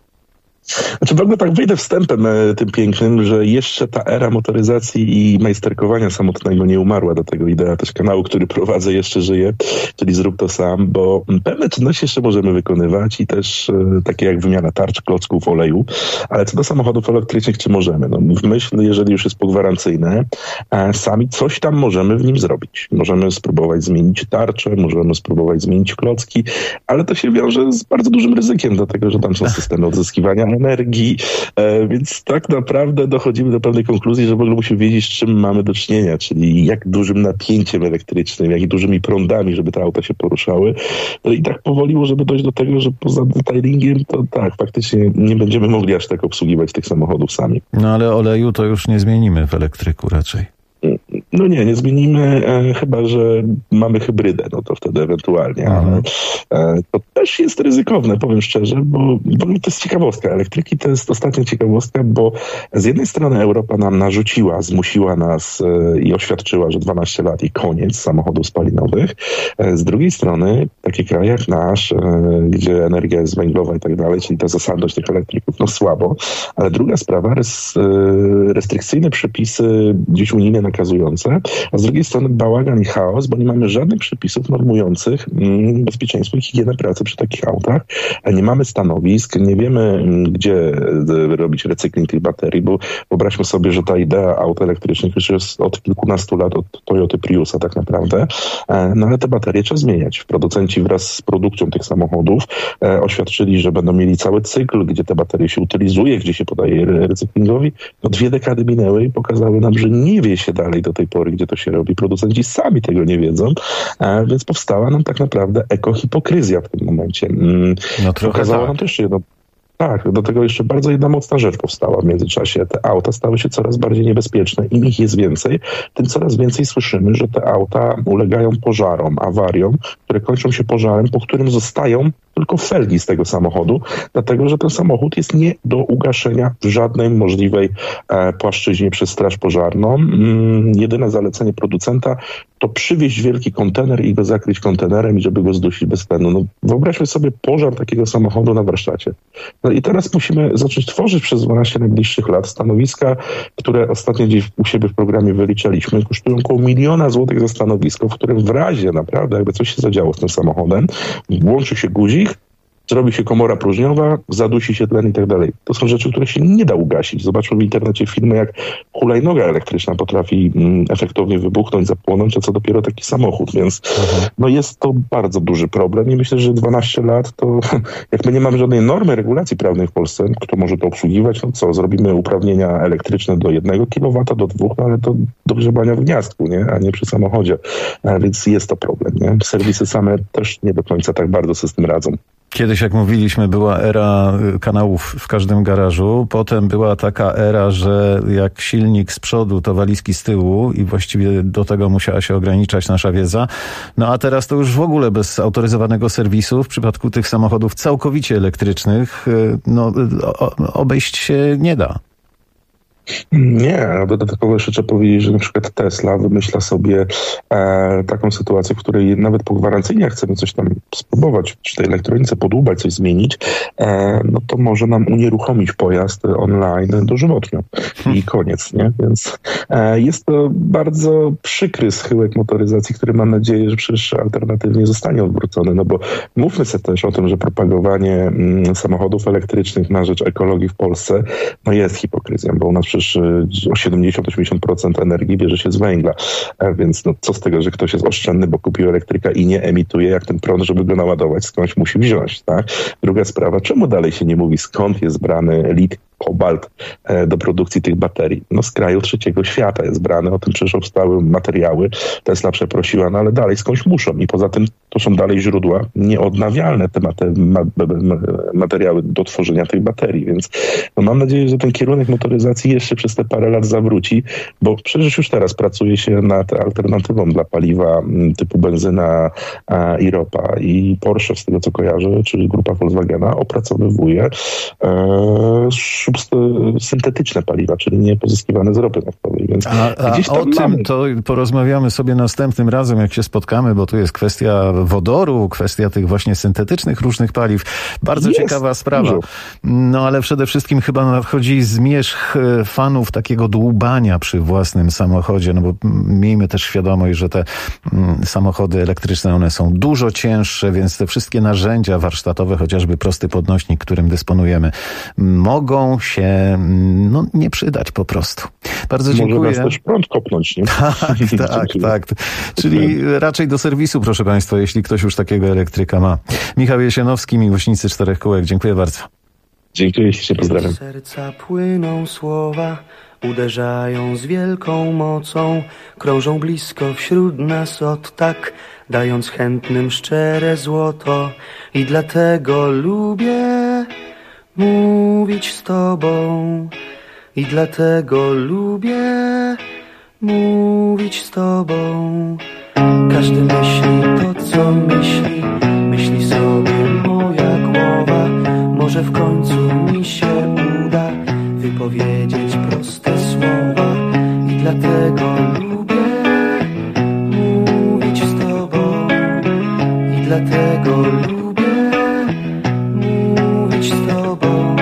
Znaczy w ogóle tak wyjdę wstępem tym pięknym, że jeszcze ta era motoryzacji i majsterkowania samotnego nie umarła. Do tego idea też kanału, który prowadzę, jeszcze żyje, czyli zrób to sam, bo pewne czynności jeszcze możemy wykonywać i też takie jak wymiana tarcz, klocków, oleju, ale co do samochodów elektrycznych, czy możemy? No w myśl, jeżeli już jest pogwarancyjne, sami coś tam możemy w nim zrobić. Możemy spróbować zmienić tarczę, możemy spróbować zmienić klocki, ale to się wiąże z bardzo dużym ryzykiem, dlatego że tam są systemy odzyskiwania energii, więc tak naprawdę dochodzimy do pewnej konkluzji, że w ogóle musimy wiedzieć, z czym mamy do czynienia, czyli jak dużym napięciem elektrycznym, jak dużymi prądami, żeby te auta się poruszały. No i tak powoli możemy dojść do tego, że poza detailingiem to tak, faktycznie nie będziemy mogli aż tak obsługiwać tych samochodów sami. No ale oleju to już nie zmienimy w elektryku raczej. No nie zmienimy, chyba że mamy hybrydę, no to wtedy ewentualnie, ale to też jest ryzykowne, powiem szczerze, bo w ogóle to jest ciekawostka. Elektryki to jest ostatnia ciekawostka, bo z jednej strony Europa nam narzuciła, zmusiła nas i oświadczyła, że 12 lat i koniec samochodów spalinowych. Z drugiej strony takie kraje jak nasz, gdzie energia jest węglowa i tak dalej, czyli ta zasadność tych elektryków, no słabo, ale druga sprawa, restrykcyjne przepisy gdzieś unijne nakazujące, a z drugiej strony bałagan i chaos, bo nie mamy żadnych przepisów normujących bezpieczeństwo i higienę pracy przy takich autach, a nie mamy stanowisk, nie wiemy, gdzie robić recykling tych baterii, bo wyobraźmy sobie, że ta idea aut elektrycznych już jest od kilkunastu lat, od Toyoty Priusa tak naprawdę, no ale te baterie trzeba zmieniać. Producenci wraz z produkcją tych samochodów oświadczyli, że będą mieli cały cykl, gdzie te baterie się utylizuje, gdzie się podaje recyklingowi. No 2 dekady minęły i pokazały nam, że nie wie się dalej do tej pory, gdzie to się robi. Producenci sami tego nie wiedzą, więc powstała nam tak naprawdę ekohipokryzja w tym momencie. No trochę pokazała nam też jedno. Tak, do tego jeszcze bardzo jedna mocna rzecz powstała w międzyczasie. Te auta stały się coraz bardziej niebezpieczne. Im ich jest więcej, tym coraz więcej słyszymy, że te auta ulegają pożarom, awariom, które kończą się pożarem, po którym zostają tylko felgi z tego samochodu, dlatego że ten samochód jest nie do ugaszenia w żadnej możliwej płaszczyźnie przez straż pożarną. Jedyne zalecenie producenta to przywieźć wielki kontener i go zakryć kontenerem i żeby go zdusić bez tlenu. No, wyobraźmy sobie pożar takiego samochodu na warsztacie. No i teraz musimy zacząć tworzyć przez 12 najbliższych lat stanowiska, które ostatnio gdzieś u siebie w programie wyliczaliśmy, kosztują około 1 000 000 złotych za stanowisko, w którym w razie naprawdę, jakby coś się zadziało z tym samochodem, włączy się guzik, zrobi się komora próżniowa, zadusi się tlen i tak dalej. To są rzeczy, które się nie da ugasić. Zobaczmy w internecie filmy, jak hulajnoga elektryczna potrafi efektownie wybuchnąć, zapłonąć, a co dopiero taki samochód. Więc no jest to bardzo duży problem i myślę, że 12 lat to jak my nie mamy żadnej normy regulacji prawnej w Polsce, kto może to obsługiwać, no co, zrobimy uprawnienia elektryczne do 1 kW, do 2, no ale to do grzebania w gniazdku, nie? A nie przy samochodzie. Więc jest to problem, nie? Serwisy same też nie do końca tak bardzo sobie z tym radzą. Kiedyś, jak mówiliśmy, była era kanałów w każdym garażu. Potem była taka era, że jak silnik z przodu, to walizki z tyłu i właściwie do tego musiała się ograniczać nasza wiedza. No a teraz to już w ogóle bez autoryzowanego serwisu w przypadku tych samochodów całkowicie elektrycznych obejść się nie da. Nie, dodatkowo jeszcze trzeba powiedzieć, że na przykład Tesla wymyśla sobie taką sytuację, w której nawet po gwarancyjnie chcemy coś tam spróbować, przy tej elektronice podłubać, coś zmienić, no to może nam unieruchomić pojazd online dożywotnio i koniec, nie? Więc jest to bardzo przykry schyłek motoryzacji, który mam nadzieję, że przecież alternatywnie zostanie odwrócony, no bo mówmy sobie też o tym, że propagowanie samochodów elektrycznych na rzecz ekologii w Polsce no jest hipokryzją, bo u nas przecież o 70-80% energii bierze się z węgla. Więc no, co z tego, że ktoś jest oszczędny, bo kupił elektryka i nie emituje, jak ten prąd, żeby go naładować, skądś musi wziąć, tak? Druga sprawa, czemu dalej się nie mówi, skąd jest brany litr kobalt do produkcji tych baterii? No z kraju trzeciego świata jest brany, o tym przecież powstały materiały. Tesla przeprosiła, no ale dalej skądś muszą i poza tym to są dalej źródła nieodnawialne, te materiały do tworzenia tych baterii, więc no mam nadzieję, że ten kierunek motoryzacji jeszcze przez te parę lat zawróci, bo przecież już teraz pracuje się nad alternatywą dla paliwa typu benzyna i ropa i Porsche, z tego co kojarzę, czyli grupa Volkswagena opracowywuje syntetyczne paliwa, czyli nie pozyskiwane z ropy naftowej. Więc a o tym to porozmawiamy sobie następnym razem, jak się spotkamy, bo tu jest kwestia wodoru, kwestia tych właśnie syntetycznych różnych paliw. Bardzo ciekawa sprawa. No ale przede wszystkim chyba nadchodzi zmierzch fanów takiego dłubania przy własnym samochodzie, no bo miejmy też świadomość, że te samochody elektryczne, one są dużo cięższe, więc te wszystkie narzędzia warsztatowe, chociażby prosty podnośnik, którym dysponujemy, mogą się nie przydać po prostu. Bardzo dziękuję. Może nas też prąd kopnąć, nie? Tak. Czyli raczej do serwisu, proszę Państwa, jeśli ktoś już takiego elektryka ma. Michał Jesienowski, Miłośnicy Czterech Kółek. Dziękuję bardzo. Dziękuję, się pozdrawiam. Z serca płyną słowa, uderzają z wielką mocą, krążą blisko wśród nas od tak, dając chętnym szczere złoto. I dlatego lubię mówić z Tobą. I dlatego lubię mówić z Tobą. Każdy myśli to, co myśli, myśli sobie moja głowa. Może w końcu mi się uda wypowiedzieć proste słowa. I dlatego lubię mówić z Tobą. I dlatego lubię mówić z Tobą.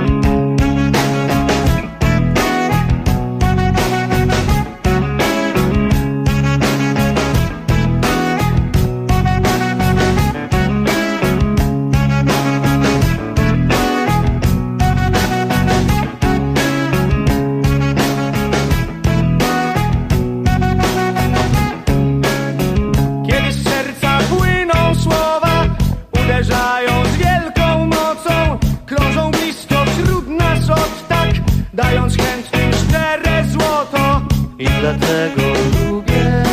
Dając chętnym szczere złoto. I dlatego lubię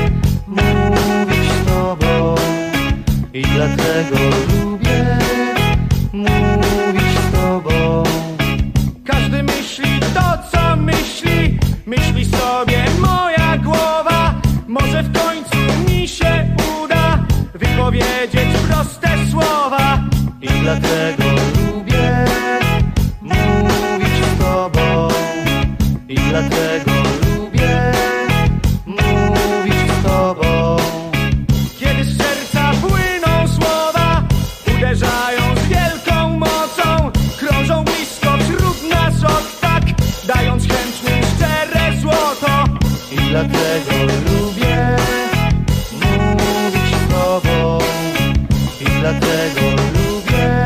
mówić z Tobą. I dlatego lubię mówić z Tobą. Każdy myśli to, co myśli, myśli sobie moja głowa. Może w końcu mi się uda wypowiedzieć proste słowa. I dlatego lubię mówić z Tobą. I dlatego lubię mówić z Tobą. Kiedy z serca płyną słowa, uderzają z wielką mocą, krążą blisko wśród nas od tak, dając chętnym szczere złoto. I dlatego lubię mówić z Tobą. I dlatego lubię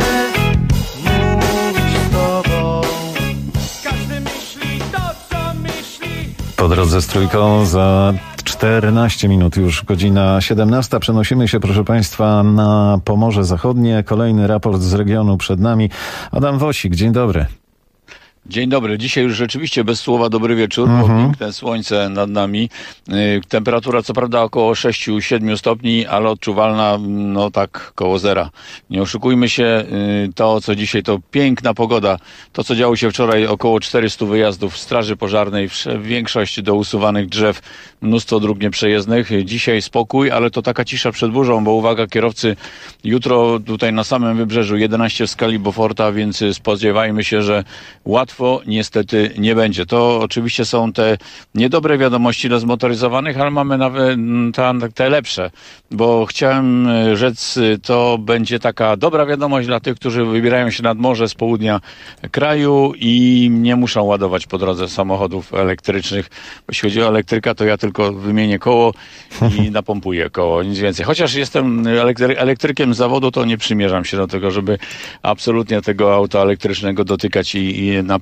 mówić z Tobą. Każdy myśli to, co myśli. Po drodze z Trójką za 14 minut już godzina 17. Przenosimy się, proszę Państwa, na Pomorze Zachodnie. Kolejny raport z regionu przed nami. Adam Wosik, dzień dobry. Dzień dobry. Dzisiaj już rzeczywiście bez słowa dobry wieczór, bo piękne słońce nad nami. Temperatura co prawda około 6-7 stopni, ale odczuwalna no tak koło zera. Nie oszukujmy się, to co dzisiaj to piękna pogoda. To co działo się wczoraj, około 400 wyjazdów straży pożarnej, większość do usuwanych drzew, mnóstwo dróg nieprzejezdnych. Dzisiaj spokój, ale to taka cisza przed burzą, bo uwaga kierowcy, jutro tutaj na samym wybrzeżu 11 w skali Beauforta, więc spodziewajmy się, że łatwo niestety nie będzie. To oczywiście są te niedobre wiadomości dla zmotoryzowanych, ale mamy nawet te lepsze, bo chciałem rzec, to będzie taka dobra wiadomość dla tych, którzy wybierają się nad morze z południa kraju i nie muszą ładować po drodze samochodów elektrycznych. Jeśli chodzi o elektryka, to ja tylko wymienię koło i napompuję koło, nic więcej. Chociaż jestem elektrykiem z zawodu, to nie przymierzam się do tego, żeby absolutnie tego auta elektrycznego dotykać i napompować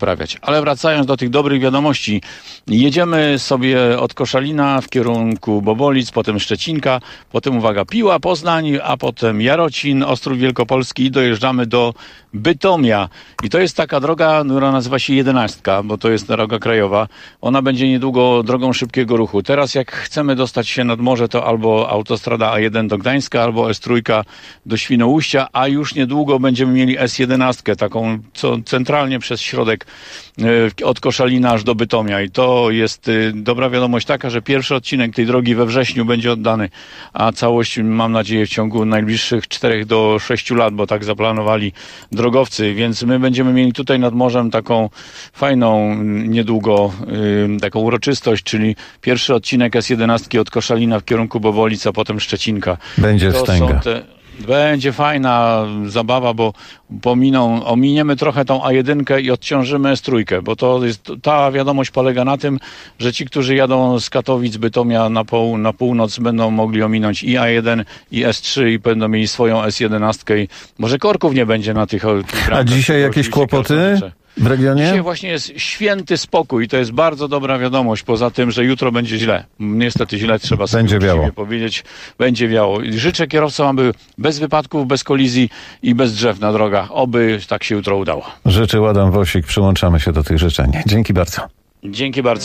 naprawiać. Ale wracając do tych dobrych wiadomości, jedziemy sobie od Koszalina w kierunku Bobolic, potem Szczecinka, potem uwaga, Piła, Poznań, a potem Jarocin, Ostrów Wielkopolski i dojeżdżamy do Bytomia. I to jest taka droga, która nazywa się 11, bo to jest droga krajowa. Ona będzie niedługo drogą szybkiego ruchu. Teraz jak chcemy dostać się nad morze, to albo autostrada A1 do Gdańska, albo S3 do Świnoujścia, a już niedługo będziemy mieli S11, taką co centralnie przez środek od Koszalina aż do Bytomia. I to jest dobra wiadomość taka, że pierwszy odcinek tej drogi we wrześniu będzie oddany, a całość mam nadzieję w ciągu najbliższych 4 do 6 lat, bo tak zaplanowali drogowcy, więc my będziemy mieli tutaj nad morzem taką fajną niedługo taką uroczystość, czyli pierwszy odcinek S11 od Koszalina w kierunku Bobolic, a potem Szczecinka. Będzie wstęga. Będzie fajna zabawa, bo ominiemy trochę tą A1 i odciążymy S3, bo to jest, ta wiadomość polega na tym, że ci, którzy jadą z Katowic, Bytomia na północ, będą mogli ominąć i A1 i S3 i będą mieli swoją S11 i może korków nie będzie na tych A dzisiaj jakieś kłopoty w regionie? Dzisiaj właśnie jest święty spokój i to jest bardzo dobra wiadomość, poza tym, że jutro będzie źle. Niestety źle, trzeba sobie powiedzieć. Będzie wiało. Życzę kierowcom, aby bez wypadków, bez kolizji i bez drzew na drogach. Oby tak się jutro udało. Życzył Adam Wosik, przyłączamy się do tych życzeń. Dzięki bardzo. Dzięki bardzo.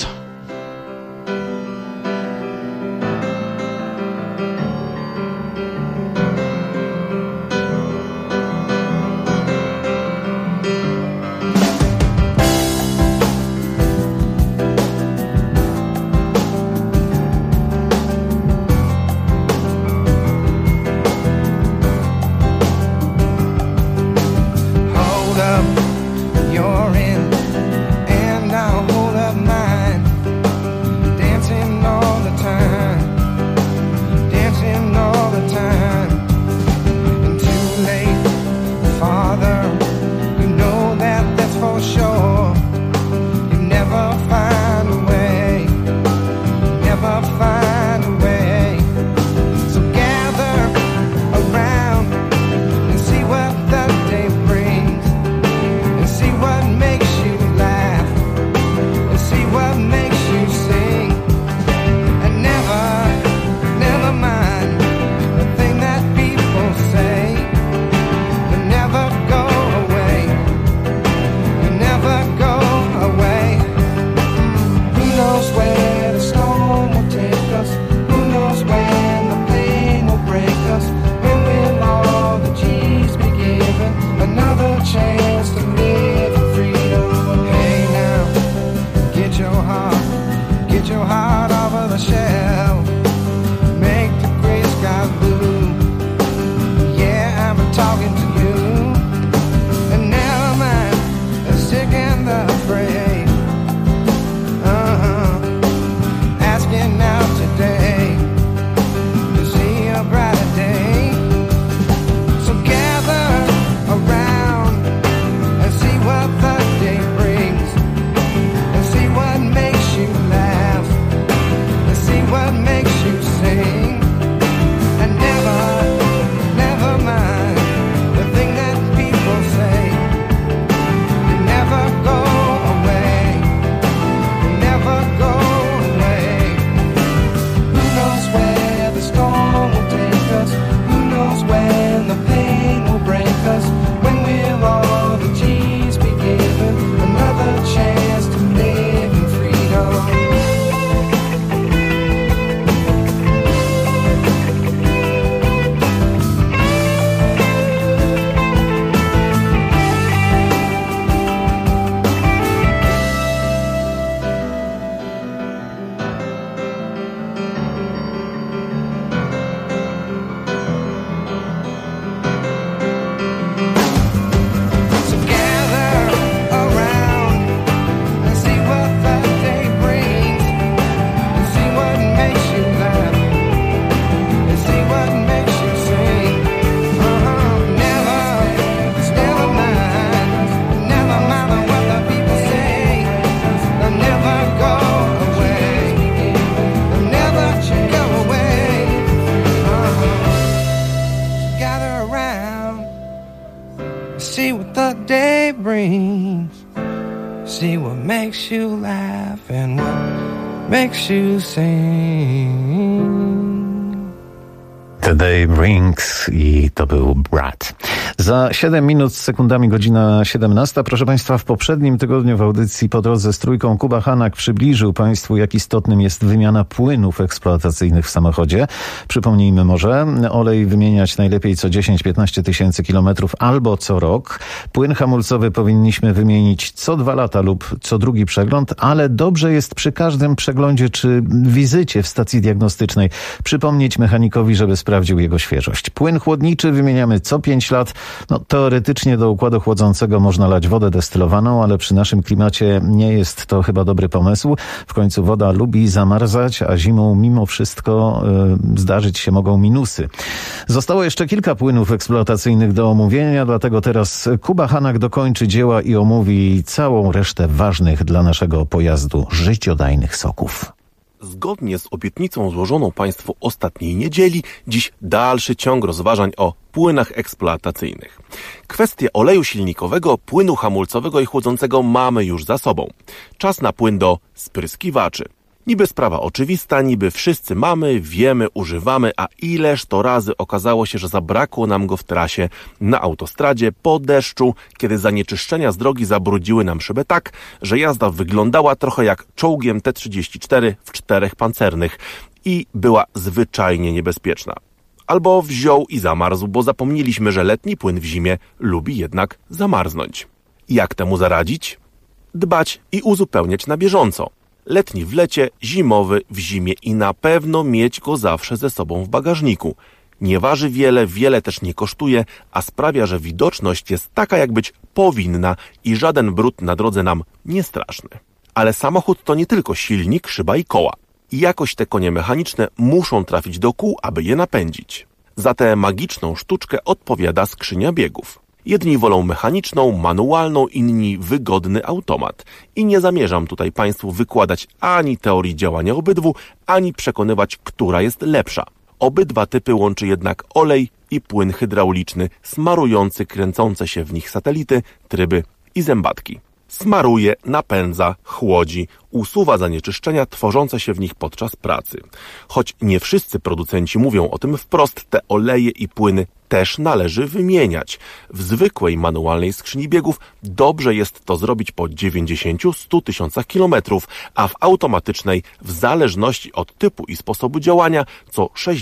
See what makes you laugh and what makes you sing. The Day Rings i to był Brat. Za 7 minut z sekundami godzina 17. Proszę Państwa, w poprzednim tygodniu w audycji Po drodze z Trójką Kuba Hanak przybliżył Państwu, jak istotnym jest wymiana płynów eksploatacyjnych w samochodzie. Przypomnijmy może, olej wymieniać najlepiej co 10-15 tysięcy kilometrów albo co rok. Płyn hamulcowy powinniśmy wymienić co 2 lata lub co drugi przegląd, ale dobrze jest przy każdym przeglądzie czy wizycie w stacji diagnostycznej przypomnieć mechanikowi, żeby sprawdził jego świeżość. Płyn chłodniczy wymieniamy co 5 lat. Teoretycznie do układu chłodzącego można lać wodę destylowaną, ale przy naszym klimacie nie jest to chyba dobry pomysł. W końcu woda lubi zamarzać, a zimą mimo wszystko zdarzyć się mogą minusy. Zostało jeszcze kilka płynów eksploatacyjnych do omówienia, dlatego teraz Kuba Hanak dokończy dzieła i omówi całą resztę ważnych dla naszego pojazdu życiodajnych soków. Zgodnie z obietnicą złożoną Państwu ostatniej niedzieli, dziś dalszy ciąg rozważań o płynach eksploatacyjnych. Kwestię oleju silnikowego, płynu hamulcowego i chłodzącego mamy już za sobą. Czas na płyn do spryskiwaczy. Niby sprawa oczywista, niby wszyscy mamy, wiemy, używamy, a ileż to razy okazało się, że zabrakło nam go w trasie, na autostradzie, po deszczu, kiedy zanieczyszczenia z drogi zabrudziły nam szybę tak, że jazda wyglądała trochę jak czołgiem T-34 w 4 pancernych i była zwyczajnie niebezpieczna. Albo wziął i zamarzł, bo zapomnieliśmy, że letni płyn w zimie lubi jednak zamarznąć. Jak temu zaradzić? Dbać i uzupełniać na bieżąco. Letni w lecie, zimowy w zimie i na pewno mieć go zawsze ze sobą w bagażniku. Nie waży wiele, wiele też nie kosztuje, a sprawia, że widoczność jest taka, jak być powinna i żaden brud na drodze nam nie straszny. Ale samochód to nie tylko silnik, szyba i koła. I jakoś te konie mechaniczne muszą trafić do kół, aby je napędzić. Za tę magiczną sztuczkę odpowiada skrzynia biegów. Jedni wolą mechaniczną, manualną, inni wygodny automat. I nie zamierzam tutaj Państwu wykładać ani teorii działania obydwu, ani przekonywać, która jest lepsza. Obydwa typy łączy jednak olej i płyn hydrauliczny, smarujący kręcące się w nich satelity, tryby i zębatki. Smaruje, napędza, chłodzi, usuwa zanieczyszczenia tworzące się w nich podczas pracy. Choć nie wszyscy producenci mówią o tym wprost, te oleje i płyny też należy wymieniać. W zwykłej manualnej skrzyni biegów dobrze jest to zrobić po 90-100 tysiącach kilometrów, a w automatycznej, w zależności od typu i sposobu działania, co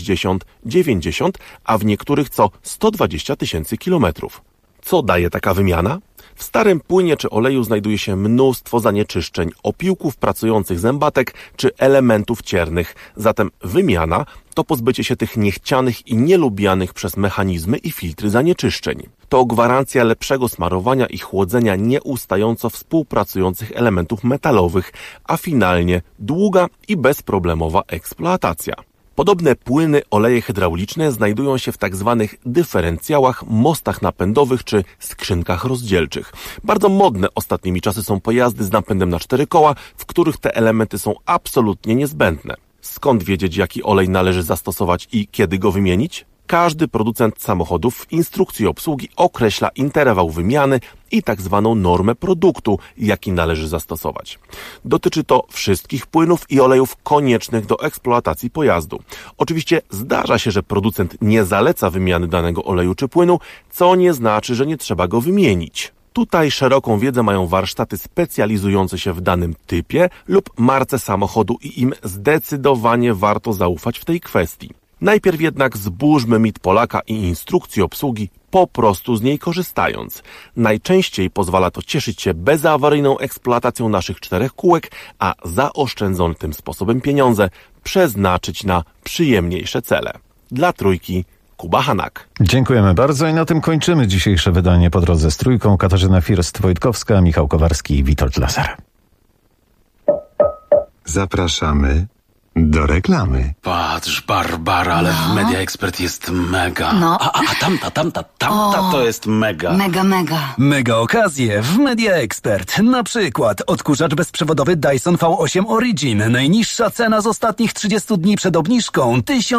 60-90, a w niektórych co 120 tysięcy kilometrów. Co daje taka wymiana? W starym płynie czy oleju znajduje się mnóstwo zanieczyszczeń, opiłków pracujących zębatek czy elementów ciernych. Zatem wymiana to pozbycie się tych niechcianych i nielubianych przez mechanizmy i filtry zanieczyszczeń. To gwarancja lepszego smarowania i chłodzenia nieustająco współpracujących elementów metalowych, a finalnie długa i bezproblemowa eksploatacja. Podobne płyny, oleje hydrauliczne znajdują się w tak zwanych dyferencjałach, mostach napędowych czy skrzynkach rozdzielczych. Bardzo modne ostatnimi czasy są pojazdy z napędem na 4 koła, w których te elementy są absolutnie niezbędne. Skąd wiedzieć, jaki olej należy zastosować i kiedy go wymienić? Każdy producent samochodów w instrukcji obsługi określa interwał wymiany i tak zwaną normę produktu, jaki należy zastosować. Dotyczy to wszystkich płynów i olejów koniecznych do eksploatacji pojazdu. Oczywiście zdarza się, że producent nie zaleca wymiany danego oleju czy płynu, co nie znaczy, że nie trzeba go wymienić. Tutaj szeroką wiedzę mają warsztaty specjalizujące się w danym typie lub marce samochodu i im zdecydowanie warto zaufać w tej kwestii. Najpierw jednak zburzmy mit Polaka i instrukcji obsługi, po prostu z niej korzystając. Najczęściej pozwala to cieszyć się bezawaryjną eksploatacją naszych 4 kółek, a zaoszczędzone tym sposobem pieniądze przeznaczyć na przyjemniejsze cele. Dla Trójki, Kuba Hanak. Dziękujemy bardzo i na tym kończymy dzisiejsze wydanie Po drodze z Trójką. Katarzyna First-Wojtkowska, Michał Kowarski i Witold Lazar. Zapraszamy Do reklamy. Patrz, Barbara, ale w Media Expert jest mega. No. A tamta to jest mega. Mega. Mega okazje w Media Expert. Na przykład odkurzacz bezprzewodowy Dyson V8 Origin. Najniższa cena z ostatnich 30 dni przed obniżką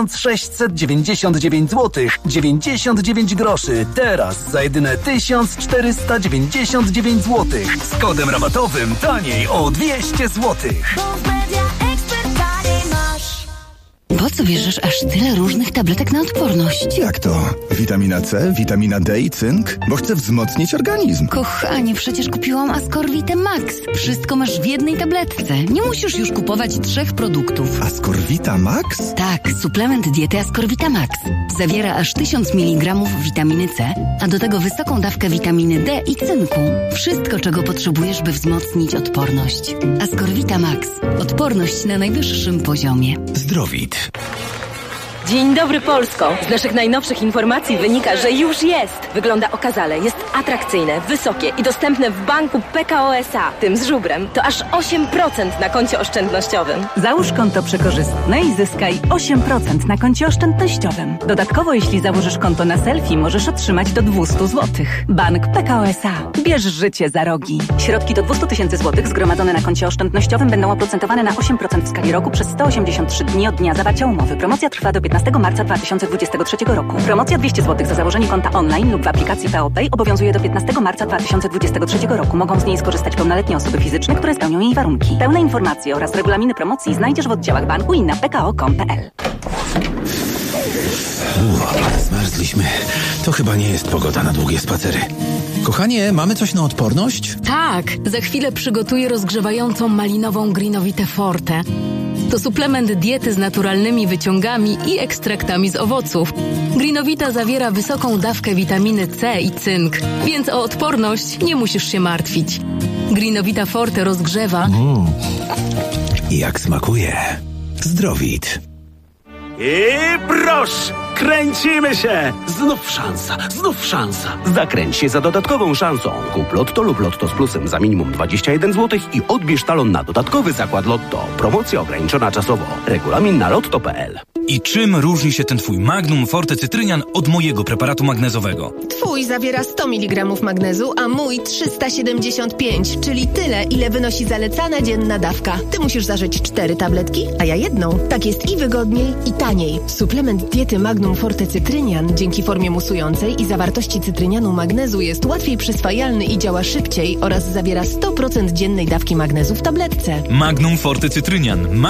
1699 zł 99 groszy. Teraz za jedyne 1499 zł. Z kodem rabatowym taniej o 200 zł. Po co bierzesz aż tyle różnych tabletek na odporność? Jak to? Witamina C, witamina D i cynk? Bo chcę wzmocnić organizm. Kochanie, przecież kupiłam Ascorvitę Max. Wszystko masz w jednej tabletce. Nie musisz już kupować 3 produktów. Ascorvita Max? Tak, suplement diety Ascorvita Max. Zawiera aż 1000 mg witaminy C, a do tego wysoką dawkę witaminy D i cynku. Wszystko, czego potrzebujesz, by wzmocnić odporność. Ascorvita Max. Odporność na najwyższym poziomie. Zdrowit. Dzień dobry, Polsko! Z naszych najnowszych informacji wynika, że już jest. Wygląda okazale, jest atrakcyjne, wysokie i dostępne w banku PKO SA. Tym z żubrem to aż 8% na koncie oszczędnościowym. Załóż konto przekorzystne i zyskaj 8% na koncie oszczędnościowym. Dodatkowo, jeśli założysz konto na selfie, możesz otrzymać do 200 zł. Bank PKO SA. Bierz życie za rogi. Środki do 200 000 zł zgromadzone na koncie oszczędnościowym będą oprocentowane na 8% w skali roku przez 183 dni od dnia zawarcia umowy. Promocja trwa do 15 marca 2023 roku. Promocja 200 zł za założenie konta online lub w aplikacji PeoPay obowiązuje do 15 marca 2023 roku. Mogą z niej skorzystać pełnoletnie osoby fizyczne, które spełnią jej warunki. Pełne informacje oraz regulaminy promocji znajdziesz w oddziałach banku i na pko.com.pl. Zmarzliśmy. To chyba nie jest pogoda na długie spacery. Kochanie, mamy coś na odporność? Tak, za chwilę przygotuję rozgrzewającą malinową Greenowitę Forte. To suplement diety z naturalnymi wyciągami i ekstraktami z owoców. Greenowita zawiera wysoką dawkę witaminy C i cynk, więc o odporność nie musisz się martwić. Greenowita Forte rozgrzewa. Jak smakuje. Zdrowit. I proszę, kręcimy się! Znów szansa. Zakręć się za dodatkową szansą. Kup Lotto lub Lotto z plusem za minimum 21 zł i odbierz talon na dodatkowy zakład Lotto. Promocja ograniczona czasowo. Regulamin na lotto.pl. I czym różni się ten twój Magnum Forte Cytrynian od mojego preparatu magnezowego? Twój zawiera 100 mg magnezu, a mój 375, czyli tyle, ile wynosi zalecana dzienna dawka. Ty musisz zażyć 4 tabletki, a ja jedną. Tak jest i wygodniej, i taniej. Suplement diety Magnum Forte Cytrynian dzięki formie musującej i zawartości cytrynianu magnezu jest łatwiej przyswajalny i działa szybciej oraz zawiera 100% dziennej dawki magnezu w tabletce. Magnum Forte Cytrynian.